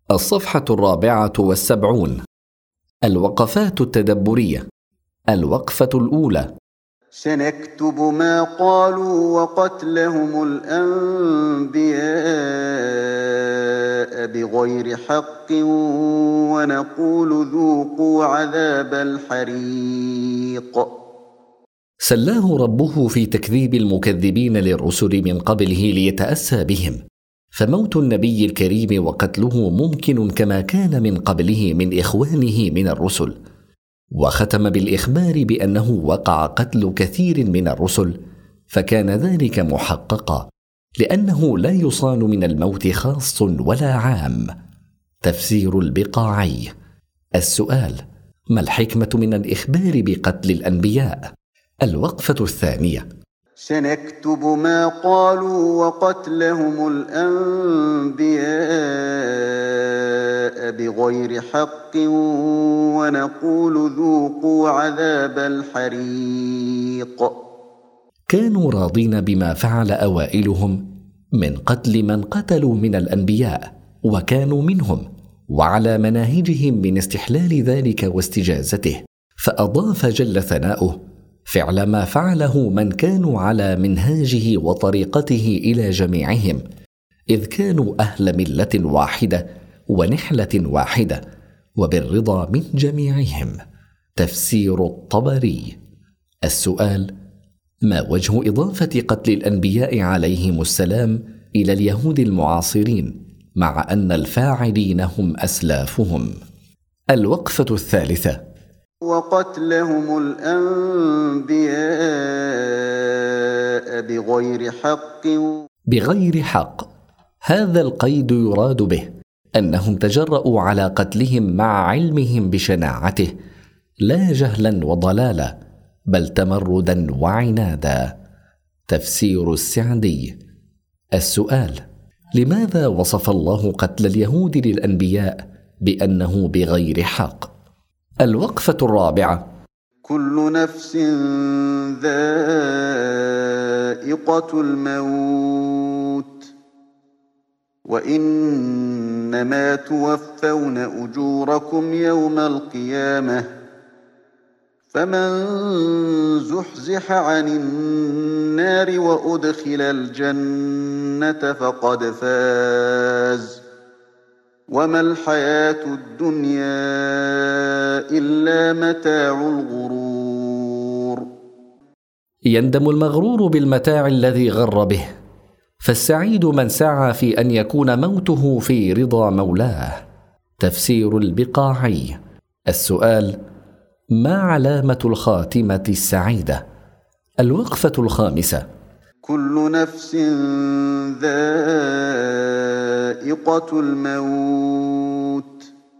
الصفحة 74. الوقفات التدبرية. الوقفة الأولى: سنكتب ما قالوا وقتلهم الأنبياء بغير حق ونقول ذوقوا عذاب الحريق. سلاه ربه في تكذيب المكذبين للرسل من قبله ليتأسى بهم، فموت النبي الكريم وقتله ممكن كما كان من قبله من إخوانه من الرسل. وختم بالإخبار بأنه وقع قتل كثير من الرسل، فكان ذلك محققا، لأنه لا يصان من الموت خاص ولا عام. تفسير البقاعي. السؤال: ما الحكمة من الإخبار بقتل الأنبياء؟ الوقفة الثانية: سنكتب ما قالوا وقتلهم الأنبياء بغير حق ونقول ذوقوا عذاب الحريق. كانوا راضين بما فعل أوائلهم من قتل من قتلوا من الأنبياء وكانوا منهم، وعلى مناهجهم من استحلال ذلك واستجازته، فأضاف جل ثناؤه فعل ما فعله من كانوا على منهاجه وطريقته إلى جميعهم، إذ كانوا أهل ملة واحدة ونحلة واحدة وبالرضا من جميعهم. تفسير الطبري. السؤال: ما وجه إضافة قتل الأنبياء عليهم السلام إلى اليهود المعاصرين مع أن الفاعلين هم أسلافهم؟ الوقفة الثالثة: وقتلهم الأنبياء بغير حق. بغير حق، هذا القيد يراد به أنهم تجرؤوا على قتلهم مع علمهم بشناعته، لا جهلا وضلالا، بل تمردا وعنادا. تفسير السعدي. السؤال: لماذا وصف الله قتل اليهود للأنبياء بأنه بغير حق؟ الوقفة الرابعة: كل نفس ذائقة الموت وإنما توفون أجوركم يوم القيامة، فمن زحزح عن النار وأدخل الجنة فقد فاز، وما الحياة الدنيا إلا متاع الغرور. يندم المغرور بالمتاع الذي غر به، فالسعيد من سعى في أن يكون موته في رضا مولاه. تفسير البقاعي. السؤال: ما علامة الخاتمة السعيدة؟ الوقفة الخامسة: كل نفس ذائقة الموت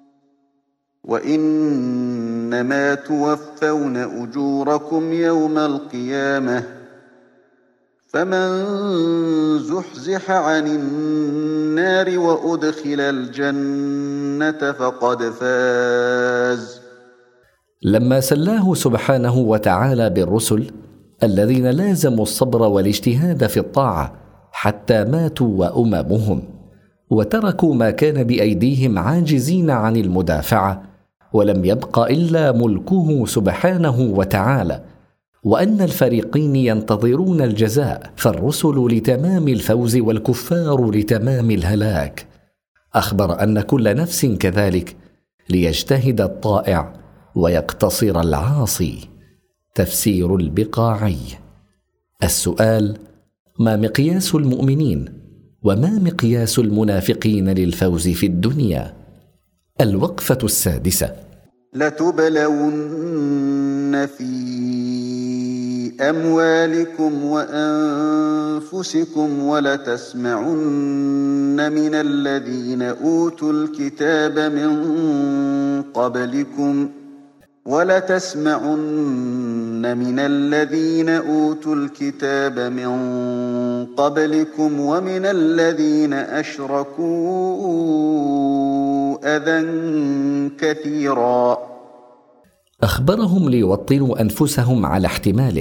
وإنما توفون أجوركم يوم القيامة، فمن زحزح عن النار وأدخل الجنة فقد فاز. لما سلاه سبحانه وتعالى بالرسل الذين لازموا الصبر والاجتهاد في الطاعة حتى ماتوا وأممهم، وتركوا ما كان بأيديهم عاجزين عن المدافعة، ولم يبق إلا ملكه سبحانه وتعالى، وأن الفريقين ينتظرون الجزاء، فالرسل لتمام الفوز والكفار لتمام الهلاك. أخبر أن كل نفس كذلك، ليجتهد الطائع ويقتصر العاصي. تفسير البقاعي. السؤال: ما مقياس المؤمنين وما مقياس المنافقين للفوز في الدنيا؟ الوقفة السادسة: لتبلون في أموالكم وأنفسكم ولتسمعن من الذين أوتوا الكتاب من قبلكم ومن الذين أشركوا أذى كثيرا. أخبرهم ليوطنوا أنفسهم على احتماله،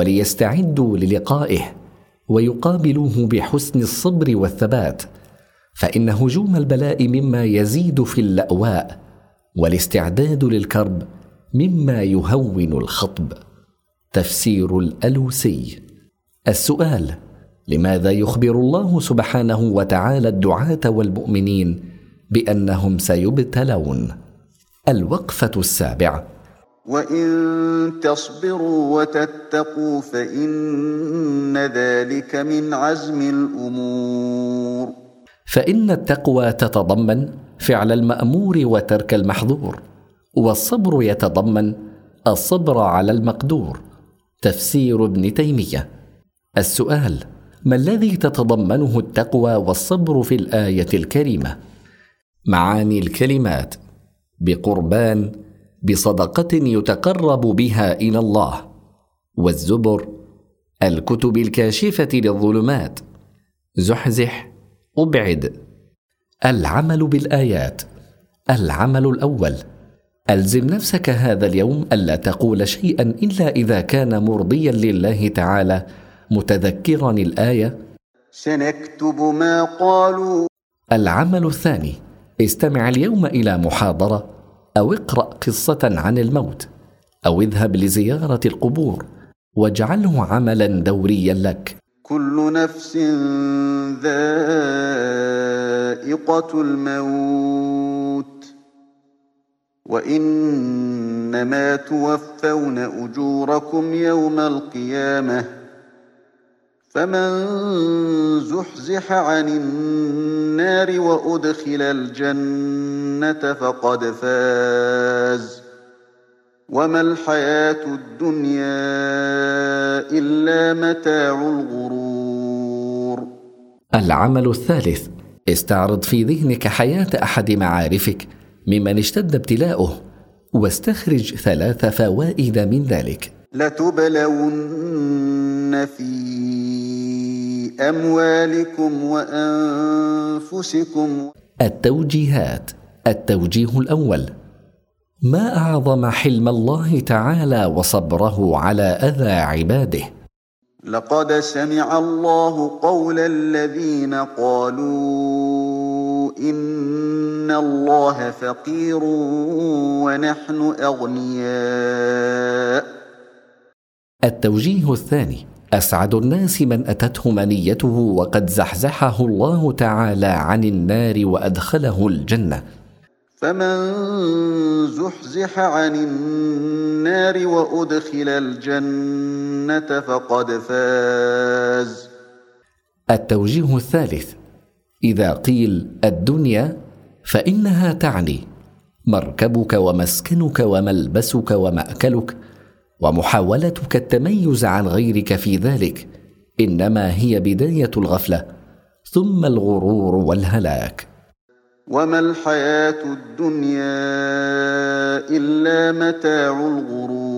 وليستعدوا للقائه، ويقابلوه بحسن الصبر والثبات، فإن هجوم البلاء مما يزيد في اللأواء، والاستعداد للكرب مما يهون الخطب. تفسير الألوسي. السؤال: لماذا يخبر الله سبحانه وتعالى الدعاة والمؤمنين بأنهم سيبتلون؟ الوقفة السابعة. وإن تصبروا وتتقوا فإن ذلك من عزم الأمور. فإن التقوى تتضمن فعل المأمور وترك المحظور، والصبر يتضمن الصبر على المقدور. تفسير ابن تيمية. السؤال: ما الذي تتضمنه التقوى والصبر في الآية الكريمة؟ معاني الكلمات: بقربان، بصدقة يتقرب بها إلى الله، والزبر، الكتب الكاشفة للظلمات، زحزح، أبعد. العمل بالآيات. العمل الأول: ألزم نفسك هذا اليوم ألا تقول شيئا إلا إذا كان مرضيا لله تعالى، متذكرا الآية: سنكتب ما قالوا. العمل الثاني: استمع اليوم إلى محاضرة، أو اقرأ قصة عن الموت، أو اذهب لزيارة القبور، واجعله عملا دوريا لك. كل نفس ذائقة الموت، وإنما توفون أجوركم يوم القيامة، فمن زحزح عن النار وأدخل الجنة فقد فاز، وما الحياة الدنيا إلا متاع الغرور. العمل الثالث: استعرض في ذهنك حياة أحد معارفك ممن اشتد ابتلاؤه، واستخرج 3 فوائد من ذلك. لتبلون في أموالكم وأنفسكم. التوجيهات. التوجيه الأول: ما أعظم حلم الله تعالى وصبره على أذى عباده. لقد سمع الله قول الذين قالوا إن الله فقير ونحن أغنياء. التوجيه الثاني: أسعد الناس من أتته منيته وقد زحزحه الله تعالى عن النار وأدخله الجنة. فمن زحزح عن النار وأدخل الجنة فقد فاز. التوجيه الثالث: إذا قيل الدنيا فإنها تعني مركبك ومسكنك وملبسك ومأكلك، ومحاولتك التميز عن غيرك في ذلك إنما هي بداية الغفلة، ثم الغرور والهلاك. وما الحياة الدنيا إلا متاع الغرور.